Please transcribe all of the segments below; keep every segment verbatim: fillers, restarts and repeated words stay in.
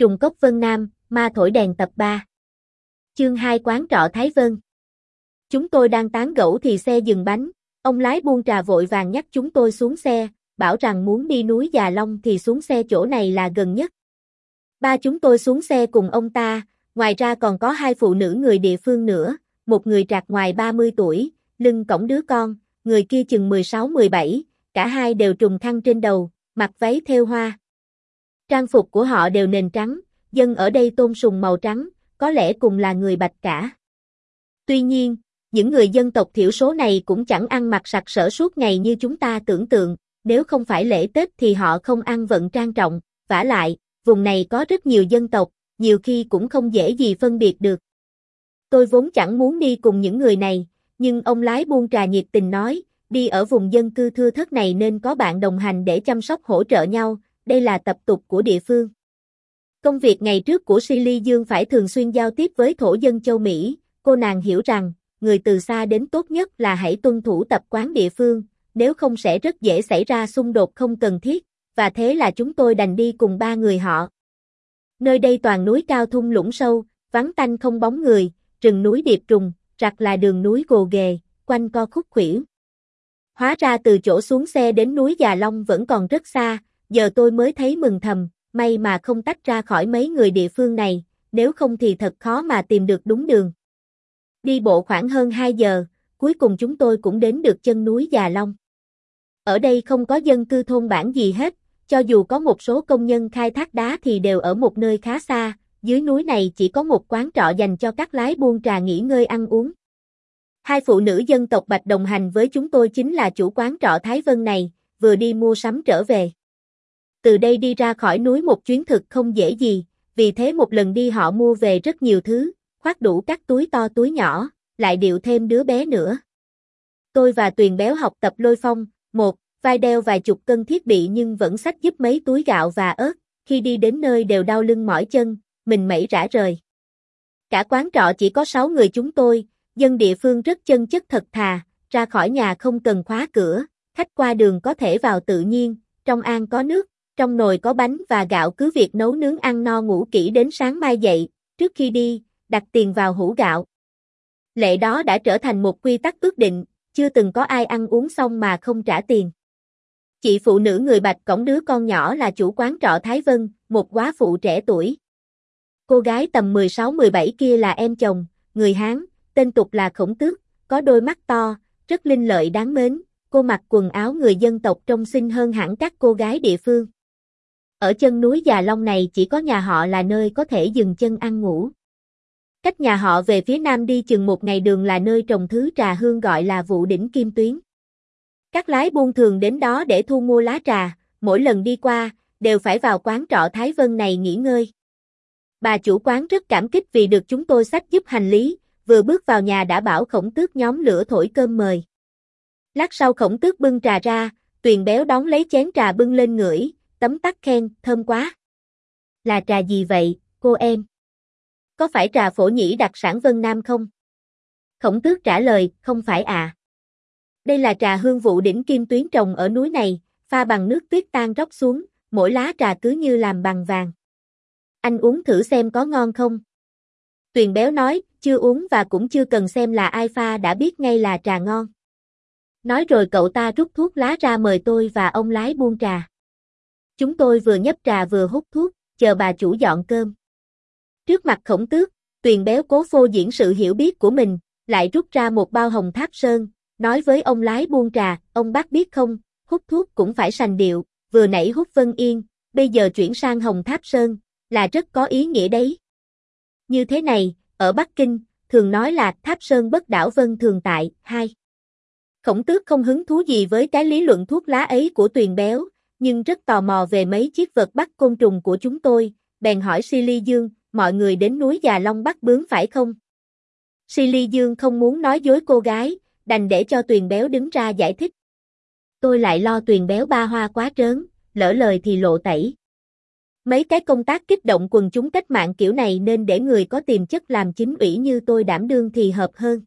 Trùng cốc Vân Nam, ma thổi đèn tập ba. Chương hai quán trọ Thái Vân. Chúng tôi đang tán gẫu thì xe dừng bánh, ông lái buôn trà vội vàng nhắc chúng tôi xuống xe, bảo rằng muốn đi núi Già Long thì xuống xe chỗ này là gần nhất. Ba chúng tôi xuống xe cùng ông ta, ngoài ra còn có hai phụ nữ người địa phương nữa, một người trạc ngoài ba mươi tuổi, lưng cõng đứa con, người kia chừng mười sáu mười bảy, cả hai đều trùm khăn trên đầu, mặc váy thêu hoa. Trang phục của họ đều nền trắng, dân ở đây tôn sùng màu trắng, có lẽ cùng là người Bạch cả. Tuy nhiên, những người dân tộc thiểu số này cũng chẳng ăn mặc sặc sỡ suốt ngày như chúng ta tưởng tượng, nếu không phải lễ Tết thì họ không ăn vận trang trọng, vả lại, vùng này có rất nhiều dân tộc, nhiều khi cũng không dễ gì phân biệt được. Tôi vốn chẳng muốn đi cùng những người này, nhưng ông lái buôn trà nhiệt tình nói, đi ở vùng dân cư thưa thớt này nên có bạn đồng hành để chăm sóc hỗ trợ nhau, đây là tập tục của địa phương. Công việc ngày trước của Silly Dương phải thường xuyên giao tiếp với thổ dân châu Mỹ, cô nàng hiểu rằng, người từ xa đến tốt nhất là hãy tuân thủ tập quán địa phương, nếu không sẽ rất dễ xảy ra xung đột không cần thiết, và thế là chúng tôi đành đi cùng ba người họ. Nơi đây toàn núi cao thung lũng sâu, vắng tanh không bóng người, rừng núi điệp trùng, rặt là đường núi gồ ghề, quanh co khúc khuỷu. Hóa ra từ chỗ xuống xe đến núi Già Long vẫn còn rất xa, giờ tôi mới thấy mừng thầm, may mà không tách ra khỏi mấy người địa phương này, nếu không thì thật khó mà tìm được đúng đường. Đi bộ khoảng hơn hai giờ, cuối cùng chúng tôi cũng đến được chân núi Già Long. Ở đây không có dân cư thôn bản gì hết, cho dù có một số công nhân khai thác đá thì đều ở một nơi khá xa, dưới núi này chỉ có một quán trọ dành cho các lái buôn trà nghỉ ngơi ăn uống. Hai phụ nữ dân tộc Bạch đồng hành với chúng tôi chính là chủ quán trọ Thái Vân này, vừa đi mua sắm trở về. Từ đây đi ra khỏi núi một chuyến thực không dễ gì, vì thế một lần đi họ mua về rất nhiều thứ, khoác đủ các túi to túi nhỏ, lại điệu thêm đứa bé nữa. Tôi và Tuyền Béo học tập lôi phong, một, vai đeo vài chục cân thiết bị nhưng vẫn xách giúp mấy túi gạo và ớt, khi đi đến nơi đều đau lưng mỏi chân, mình mẩy rã rời. Cả quán trọ chỉ có sáu người chúng tôi, dân địa phương rất chân chất thật thà, ra khỏi nhà không cần khóa cửa, khách qua đường có thể vào tự nhiên, trong an có nước, trong nồi có bánh và gạo cứ việc nấu nướng ăn no ngủ kỹ đến sáng mai dậy, trước khi đi, đặt tiền vào hũ gạo. Lệ đó đã trở thành một quy tắc ước định, chưa từng có ai ăn uống xong mà không trả tiền. Chị phụ nữ người Bạch cõng đứa con nhỏ là chủ quán trọ Thái Vân, một góa phụ trẻ tuổi. Cô gái tầm mười sáu mười bảy kia là em chồng, người Hán, tên tục là Khổng Tước, có đôi mắt to, rất linh lợi đáng mến, cô mặc quần áo người dân tộc trông xinh hơn hẳn các cô gái địa phương. Ở chân núi Già Long này chỉ có nhà họ là nơi có thể dừng chân ăn ngủ. Cách nhà họ về phía nam đi chừng một ngày đường là nơi trồng thứ trà hương gọi là Vụ Đỉnh Kim Tuyến. Các lái buôn thường đến đó để thu mua lá trà, mỗi lần đi qua, đều phải vào quán trọ Thái Vân này nghỉ ngơi. Bà chủ quán rất cảm kích vì được chúng tôi xách giúp hành lý, vừa bước vào nhà đã bảo Khổng Tước nhóm lửa thổi cơm mời. Lát sau Khổng Tước bưng trà ra, Tuyền Béo đón lấy chén trà bưng lên ngửi, tấm tắc khen, thơm quá. Là trà gì vậy, cô em? Có phải trà phổ nhĩ đặc sản Vân Nam không? Khổng Tước trả lời, không phải ạ. À. Đây là trà hương Vụ Đỉnh Kim Tuyến trồng ở núi này, pha bằng nước tuyết tan róc xuống, mỗi lá trà cứ như làm bằng vàng. Anh uống thử xem có ngon không? Tuyền Béo nói, chưa uống và cũng chưa cần xem là ai pha đã biết ngay là trà ngon. Nói rồi cậu ta rút thuốc lá ra mời tôi và ông lái buôn trà. Chúng tôi vừa nhấp trà vừa hút thuốc, chờ bà chủ dọn cơm. Trước mặt Khổng Tước, Tuyền Béo cố phô diễn sự hiểu biết của mình, lại rút ra một bao hồng Tháp Sơn, nói với ông lái buôn trà, ông bác biết không, hút thuốc cũng phải sành điệu, vừa nãy hút Vân Yên, bây giờ chuyển sang hồng Tháp Sơn, là rất có ý nghĩa đấy. Như thế này, ở Bắc Kinh, thường nói là Tháp Sơn bất đảo vân thường tại, hai. Khổng Tước không hứng thú gì với cái lý luận thuốc lá ấy của Tuyền Béo, nhưng rất tò mò về mấy chiếc vật bắt côn trùng của chúng tôi, bèn hỏi Silly Dương, mọi người đến núi Già Long bắt bướm phải không? Silly Dương không muốn nói dối cô gái, đành để cho Tuyền Béo đứng ra giải thích. Tôi lại lo Tuyền Béo ba hoa quá trớn, lỡ lời thì lộ tẩy. Mấy cái công tác kích động quần chúng cách mạng kiểu này nên để người có tiềm chất làm chính ủy như tôi đảm đương thì hợp hơn.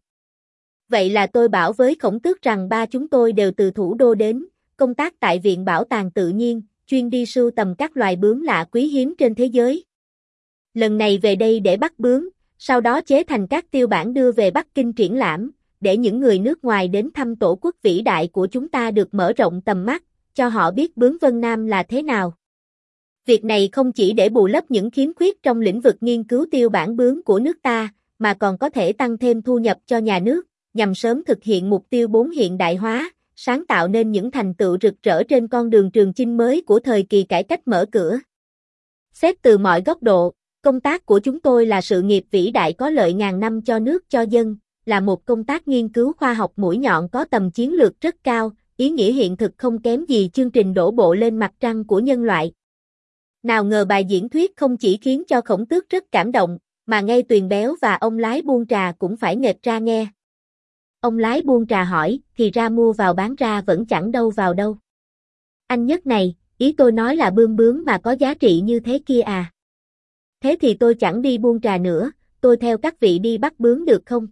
Vậy là tôi bảo với Khổng Tước rằng ba chúng tôi đều từ thủ đô đến, công tác tại Viện Bảo tàng Tự nhiên, chuyên đi sưu tầm các loài bướm lạ quý hiếm trên thế giới. Lần này về đây để bắt bướm, sau đó chế thành các tiêu bản đưa về Bắc Kinh triển lãm, để những người nước ngoài đến thăm tổ quốc vĩ đại của chúng ta được mở rộng tầm mắt, cho họ biết bướm Vân Nam là thế nào. Việc này không chỉ để bù lấp những khiếm khuyết trong lĩnh vực nghiên cứu tiêu bản bướm của nước ta, mà còn có thể tăng thêm thu nhập cho nhà nước, nhằm sớm thực hiện mục tiêu bốn hiện đại hóa, sáng tạo nên những thành tựu rực rỡ trên con đường trường chinh mới của thời kỳ cải cách mở cửa. Xét từ mọi góc độ, công tác của chúng tôi là sự nghiệp vĩ đại có lợi ngàn năm cho nước cho dân, là một công tác nghiên cứu khoa học mũi nhọn có tầm chiến lược rất cao, ý nghĩa hiện thực không kém gì chương trình đổ bộ lên mặt trăng của nhân loại. Nào ngờ bài diễn thuyết không chỉ khiến cho Khổng Tước rất cảm động, mà ngay Tuyền Béo và ông lái buôn trà cũng phải nghệt ra nghe. Ông lái buôn trà hỏi, thì ra mua vào bán ra vẫn chẳng đâu vào đâu. Anh Nhất này, ý tôi nói là bươm bướm mà có giá trị như thế kia à. Thế thì tôi chẳng đi buôn trà nữa, tôi theo các vị đi bắt bướm được không?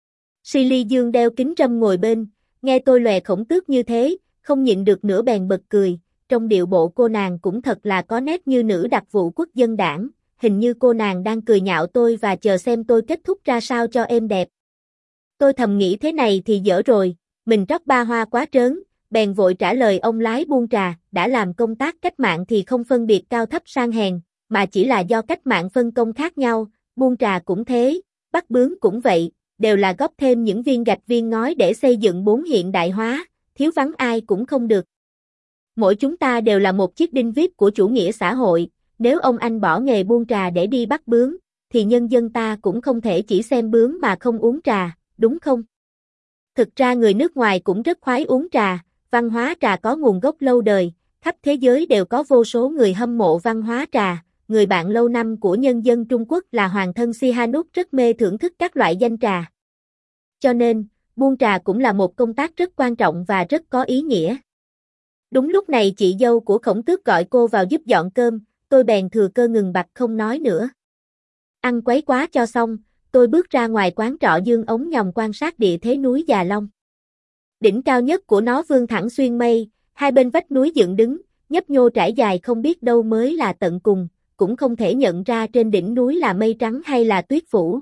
Silly Dương đeo kính râm ngồi bên, nghe tôi lòe Khổng Tước như thế, không nhịn được nữa bèn bật cười, trong điệu bộ cô nàng cũng thật là có nét như nữ đặc vụ quốc dân đảng, hình như cô nàng đang cười nhạo tôi và chờ xem tôi kết thúc ra sao cho êm đẹp. Tôi thầm nghĩ thế này thì dở rồi, mình trót ba hoa quá trớn, bèn vội trả lời ông lái buôn trà, đã làm công tác cách mạng thì không phân biệt cao thấp sang hèn, mà chỉ là do cách mạng phân công khác nhau, buôn trà cũng thế, bắt bướm cũng vậy, đều là góp thêm những viên gạch viên ngói để xây dựng bốn hiện đại hóa, thiếu vắng ai cũng không được. Mỗi chúng ta đều là một chiếc đinh vít của chủ nghĩa xã hội, nếu ông anh bỏ nghề buôn trà để đi bắt bướm, thì nhân dân ta cũng không thể chỉ xem bướm mà không uống trà, đúng không? Thực ra người nước ngoài cũng rất khoái uống trà, văn hóa trà có nguồn gốc lâu đời, khắp thế giới đều có vô số người hâm mộ văn hóa trà, người bạn lâu năm của nhân dân Trung Quốc là Hoàng thân Sihanouk rất mê thưởng thức các loại danh trà. Cho nên, buôn trà cũng là một công tác rất quan trọng và rất có ý nghĩa. Đúng lúc này chị dâu của Khổng Tước gọi cô vào giúp dọn cơm, tôi bèn thừa cơ ngừng bặt không nói nữa. Ăn quấy quá cho xong, tôi bước ra ngoài quán trọ dương ống nhòm quan sát địa thế núi Già Long. Đỉnh cao nhất của nó vươn thẳng xuyên mây, hai bên vách núi dựng đứng, nhấp nhô trải dài không biết đâu mới là tận cùng, cũng không thể nhận ra trên đỉnh núi là mây trắng hay là tuyết phủ.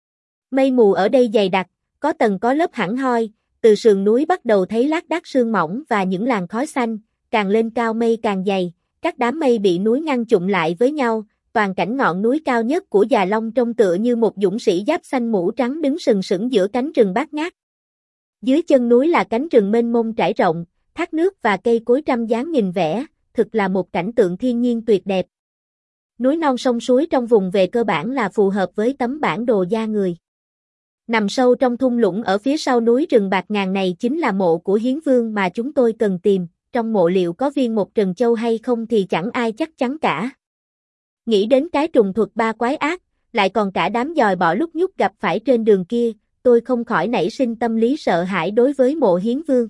Mây mù ở đây dày đặc, có tầng có lớp hẳn hoi, từ sườn núi bắt đầu thấy lác đác sương mỏng và những làn khói xanh, càng lên cao mây càng dày, các đám mây bị núi ngăn chụm lại với nhau, toàn cảnh ngọn núi cao nhất của Già Long trông tựa như một dũng sĩ giáp xanh mũ trắng đứng sừng sững giữa cánh rừng bát ngát. Dưới chân núi là cánh rừng mênh mông trải rộng, thác nước và cây cối trăm dáng nghìn vẻ, thực là một cảnh tượng thiên nhiên tuyệt đẹp. Núi non sông suối trong vùng về cơ bản là phù hợp với tấm bản đồ da người. Nằm sâu trong thung lũng ở phía sau núi rừng bạc ngàn này chính là mộ của Hiến Vương mà chúng tôi cần tìm, trong mộ liệu có viên một trần châu hay không thì chẳng ai chắc chắn cả. Nghĩ đến cái trùng thuật ba quái ác, lại còn cả đám dòi bỏ lúc nhúc gặp phải trên đường kia, tôi không khỏi nảy sinh tâm lý sợ hãi đối với mộ Hiến Vương.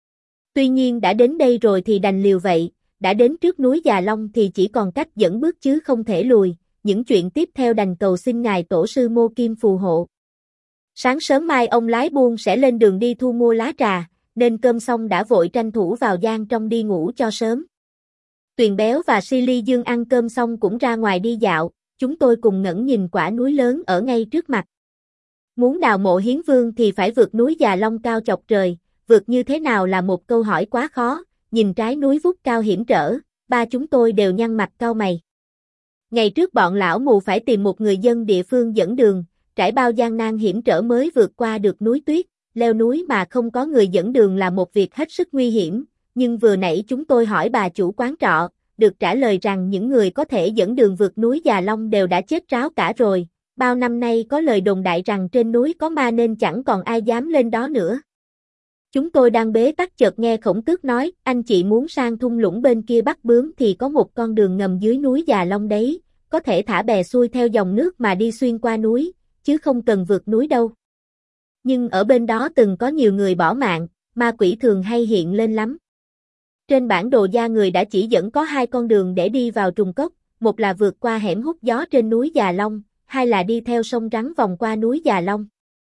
Tuy nhiên đã đến đây rồi thì đành liều vậy, đã đến trước núi Già Long thì chỉ còn cách dẫn bước chứ không thể lùi, những chuyện tiếp theo đành cầu xin ngài tổ sư Mô Kim phù hộ. Sáng sớm mai ông lái buôn sẽ lên đường đi thu mua lá trà, nên cơm xong đã vội tranh thủ vào gian trong đi ngủ cho sớm. Tuyền Béo và Silly Dương ăn cơm xong cũng ra ngoài đi dạo, chúng tôi cùng ngẩng nhìn quả núi lớn ở ngay trước mặt. Muốn đào mộ Hiến Vương thì phải vượt núi Già Long cao chọc trời, vượt như thế nào là một câu hỏi quá khó, nhìn trái núi vút cao hiểm trở, ba chúng tôi đều nhăn mặt cau mày. Ngày trước bọn lão mù phải tìm một người dân địa phương dẫn đường, trải bao gian nan hiểm trở mới vượt qua được núi tuyết, leo núi mà không có người dẫn đường là một việc hết sức nguy hiểm, nhưng vừa nãy chúng tôi hỏi bà chủ quán trọ, được trả lời rằng những người có thể dẫn đường vượt núi Già Long đều đã chết ráo cả rồi, bao năm nay có lời đồn đại rằng trên núi có ma nên chẳng còn ai dám lên đó nữa. Chúng tôi đang bế tắc chợt nghe Khổng Tước nói, anh chị muốn sang thung lũng bên kia bắt bướm thì có một con đường ngầm dưới núi Già Long đấy, có thể thả bè xuôi theo dòng nước mà đi xuyên qua núi, chứ không cần vượt núi đâu. Nhưng ở bên đó từng có nhiều người bỏ mạng, ma quỷ thường hay hiện lên lắm. Trên bản đồ da người đã chỉ dẫn có hai con đường để đi vào trùng cốc, một là vượt qua hẻm hút gió trên núi Già Long, hai là đi theo sông Rắn vòng qua núi Già Long.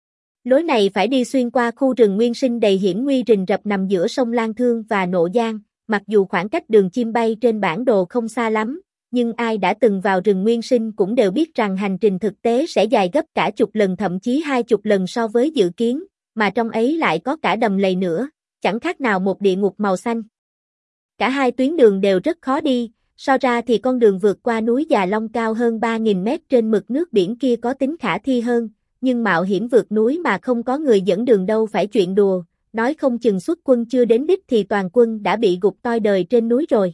Lối này phải đi xuyên qua khu rừng nguyên sinh đầy hiểm nguy rình rập nằm giữa sông Lan Thương và Nộ Giang, mặc dù khoảng cách đường chim bay trên bản đồ không xa lắm, nhưng ai đã từng vào rừng nguyên sinh cũng đều biết rằng hành trình thực tế sẽ dài gấp cả chục lần thậm chí hai chục lần so với dự kiến, mà trong ấy lại có cả đầm lầy nữa, chẳng khác nào một địa ngục màu xanh. Cả hai tuyến đường đều rất khó đi, so ra thì con đường vượt qua núi Già Long cao hơn ba nghìn mét trên mực nước biển kia có tính khả thi hơn, nhưng mạo hiểm vượt núi mà không có người dẫn đường đâu phải chuyện đùa, nói không chừng xuất quân chưa đến đích thì toàn quân đã bị gục toi đời trên núi rồi.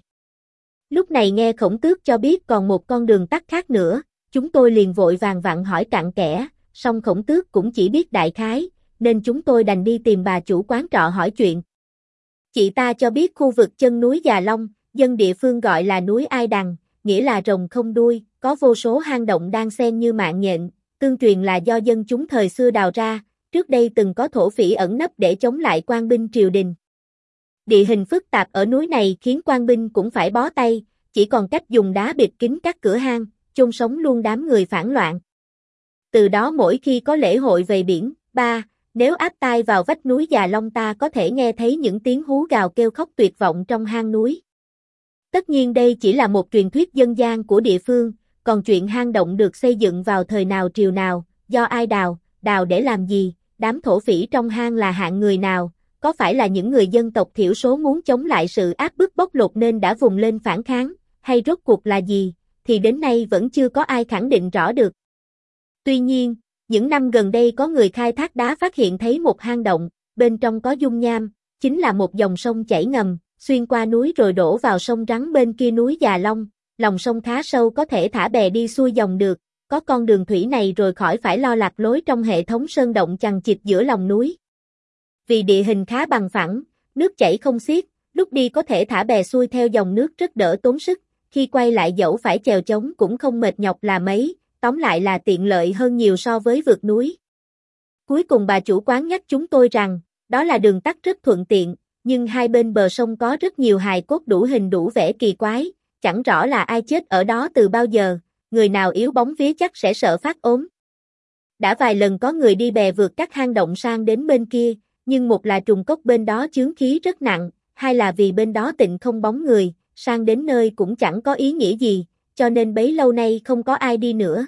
Lúc này nghe Khổng Tước cho biết còn một con đường tắt khác nữa, chúng tôi liền vội vàng vặn hỏi cặn kẽ, song Khổng Tước cũng chỉ biết đại khái, nên chúng tôi đành đi tìm bà chủ quán trọ hỏi chuyện. Chị ta cho biết khu vực chân núi Già Long, dân địa phương gọi là núi Ai Đằng, nghĩa là rồng không đuôi, có vô số hang động đan xen như mạng nhện, tương truyền là do dân chúng thời xưa đào ra, trước đây từng có thổ phỉ ẩn nấp để chống lại quan binh triều đình. Địa hình phức tạp ở núi này khiến quan binh cũng phải bó tay, chỉ còn cách dùng đá bịt kín các cửa hang, chôn sống luôn đám người phản loạn. Từ đó mỗi khi có lễ hội về biển, ba, nếu áp tai vào vách núi Già Long ta có thể nghe thấy những tiếng hú gào kêu khóc tuyệt vọng trong hang núi. Tất nhiên đây chỉ là một truyền thuyết dân gian của địa phương, còn chuyện hang động được xây dựng vào thời nào triều nào, do ai đào, đào để làm gì, đám thổ phỉ trong hang là hạng người nào, có phải là những người dân tộc thiểu số muốn chống lại sự áp bức bóc lột nên đã vùng lên phản kháng, hay rốt cuộc là gì, thì đến nay vẫn chưa có ai khẳng định rõ được. Tuy nhiên, những năm gần đây có người khai thác đá phát hiện thấy một hang động, bên trong có dung nham, chính là một dòng sông chảy ngầm, xuyên qua núi rồi đổ vào sông Rắn bên kia núi Già Long, lòng sông khá sâu có thể thả bè đi xuôi dòng được, có con đường thủy này rồi khỏi phải lo lạc lối trong hệ thống sơn động chằng chịt giữa lòng núi. Vì địa hình khá bằng phẳng, nước chảy không xiết, lúc đi có thể thả bè xuôi theo dòng nước rất đỡ tốn sức, khi quay lại dẫu phải chèo chống cũng không mệt nhọc là mấy, tóm lại là tiện lợi hơn nhiều so với vượt núi. Cuối cùng bà chủ quán nhắc chúng tôi rằng, đó là đường tắt rất thuận tiện, nhưng hai bên bờ sông có rất nhiều hài cốt đủ hình đủ vẻ kỳ quái, chẳng rõ là ai chết ở đó từ bao giờ, người nào yếu bóng vía chắc sẽ sợ phát ốm. Đã vài lần có người đi bè vượt các hang động sang đến bên kia, nhưng một là trùng cốc bên đó chướng khí rất nặng, hai là vì bên đó tịnh không bóng người, sang đến nơi cũng chẳng có ý nghĩa gì, cho nên bấy lâu nay không có ai đi nữa.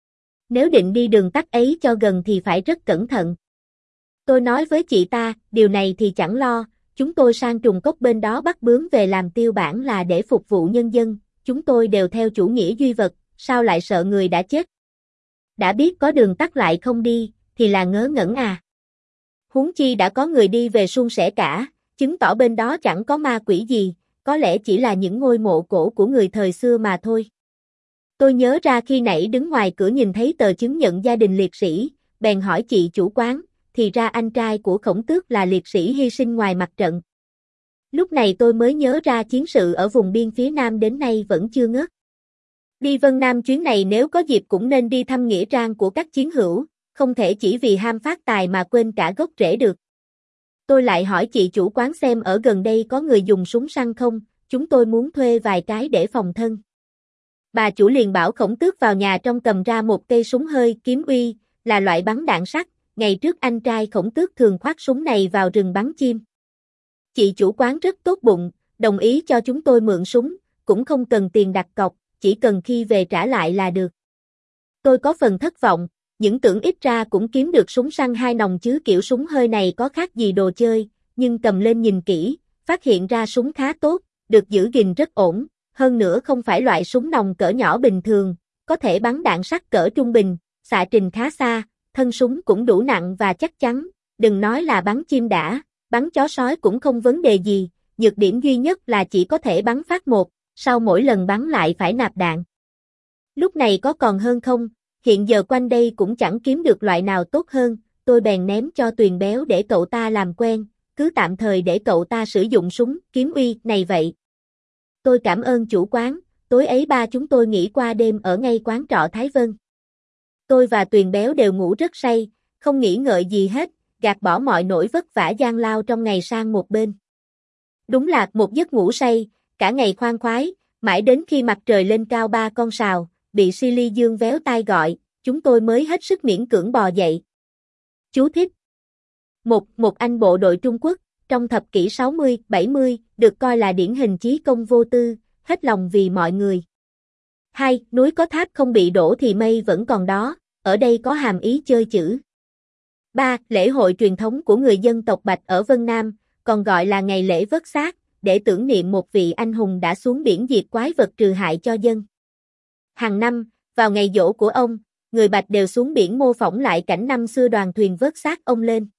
Nếu định đi đường tắt ấy cho gần thì phải rất cẩn thận. Tôi nói với chị ta, điều này thì chẳng lo, chúng tôi sang trùng cốc bên đó bắt bướm về làm tiêu bản là để phục vụ nhân dân, chúng tôi đều theo chủ nghĩa duy vật, sao lại sợ người đã chết. Đã biết có đường tắt lại không đi, thì là ngớ ngẩn à. Huống chi đã có người đi về suôn sẻ cả, chứng tỏ bên đó chẳng có ma quỷ gì, có lẽ chỉ là những ngôi mộ cổ của người thời xưa mà thôi. Tôi nhớ ra khi nãy đứng ngoài cửa nhìn thấy tờ chứng nhận gia đình liệt sĩ, bèn hỏi chị chủ quán, thì ra anh trai của Khổng Tước là liệt sĩ hy sinh ngoài mặt trận. Lúc này tôi mới nhớ ra chiến sự ở vùng biên phía Nam đến nay vẫn chưa ngớt. Đi Vân Nam chuyến này nếu có dịp cũng nên đi thăm nghĩa trang của các chiến hữu, không thể chỉ vì ham phát tài mà quên cả gốc rễ được. Tôi lại hỏi chị chủ quán xem ở gần đây có người dùng súng săn không, chúng tôi muốn thuê vài cái để phòng thân. Bà chủ liền bảo Khổng Tước vào nhà trong cầm ra một cây súng hơi kiếm uy, là loại bắn đạn sắt, ngày trước anh trai Khổng Tước thường khoác súng này vào rừng bắn chim. Chị chủ quán rất tốt bụng, đồng ý cho chúng tôi mượn súng, cũng không cần tiền đặt cọc, chỉ cần khi về trả lại là được. Tôi có phần thất vọng, những tưởng ít ra cũng kiếm được súng săn hai nòng chứ kiểu súng hơi này có khác gì đồ chơi, nhưng cầm lên nhìn kỹ, phát hiện ra súng khá tốt, được giữ gìn rất ổn, hơn nữa không phải loại súng nòng cỡ nhỏ bình thường, có thể bắn đạn sắt cỡ trung bình, xạ trình khá xa, thân súng cũng đủ nặng và chắc chắn, đừng nói là bắn chim đã, bắn chó sói cũng không vấn đề gì, nhược điểm duy nhất là chỉ có thể bắn phát một, sau mỗi lần bắn lại phải nạp đạn. Lúc này có còn hơn không, hiện giờ quanh đây cũng chẳng kiếm được loại nào tốt hơn, tôi bèn ném cho Tuyền Béo để cậu ta làm quen, cứ tạm thời để cậu ta sử dụng súng kiếm uy này vậy. Tôi cảm ơn chủ quán, tối ấy ba chúng tôi nghỉ qua đêm ở ngay quán trọ Thái Vân. Tôi và Tuyền Béo đều ngủ rất say, không nghĩ ngợi gì hết, gạt bỏ mọi nỗi vất vả gian lao trong ngày sang một bên. Đúng là một giấc ngủ say, cả ngày khoan khoái, mãi đến khi mặt trời lên cao ba con sào, bị Silly Dương véo tai gọi, chúng tôi mới hết sức miễn cưỡng bò dậy. Chú thích. Một, một anh bộ đội Trung Quốc, trong thập kỷ sáu mươi, bảy mươi, được coi là điển hình chí công vô tư, hết lòng vì mọi người. Hai, núi có tháp không bị đổ thì mây vẫn còn đó, ở đây có hàm ý chơi chữ. Ba, lễ hội truyền thống của người dân tộc Bạch ở Vân Nam, còn gọi là ngày lễ vớt xác, để tưởng niệm một vị anh hùng đã xuống biển diệt quái vật trừ hại cho dân. Hàng năm, vào ngày giỗ của ông, người Bạch đều xuống biển mô phỏng lại cảnh năm xưa đoàn thuyền vớt xác ông lên.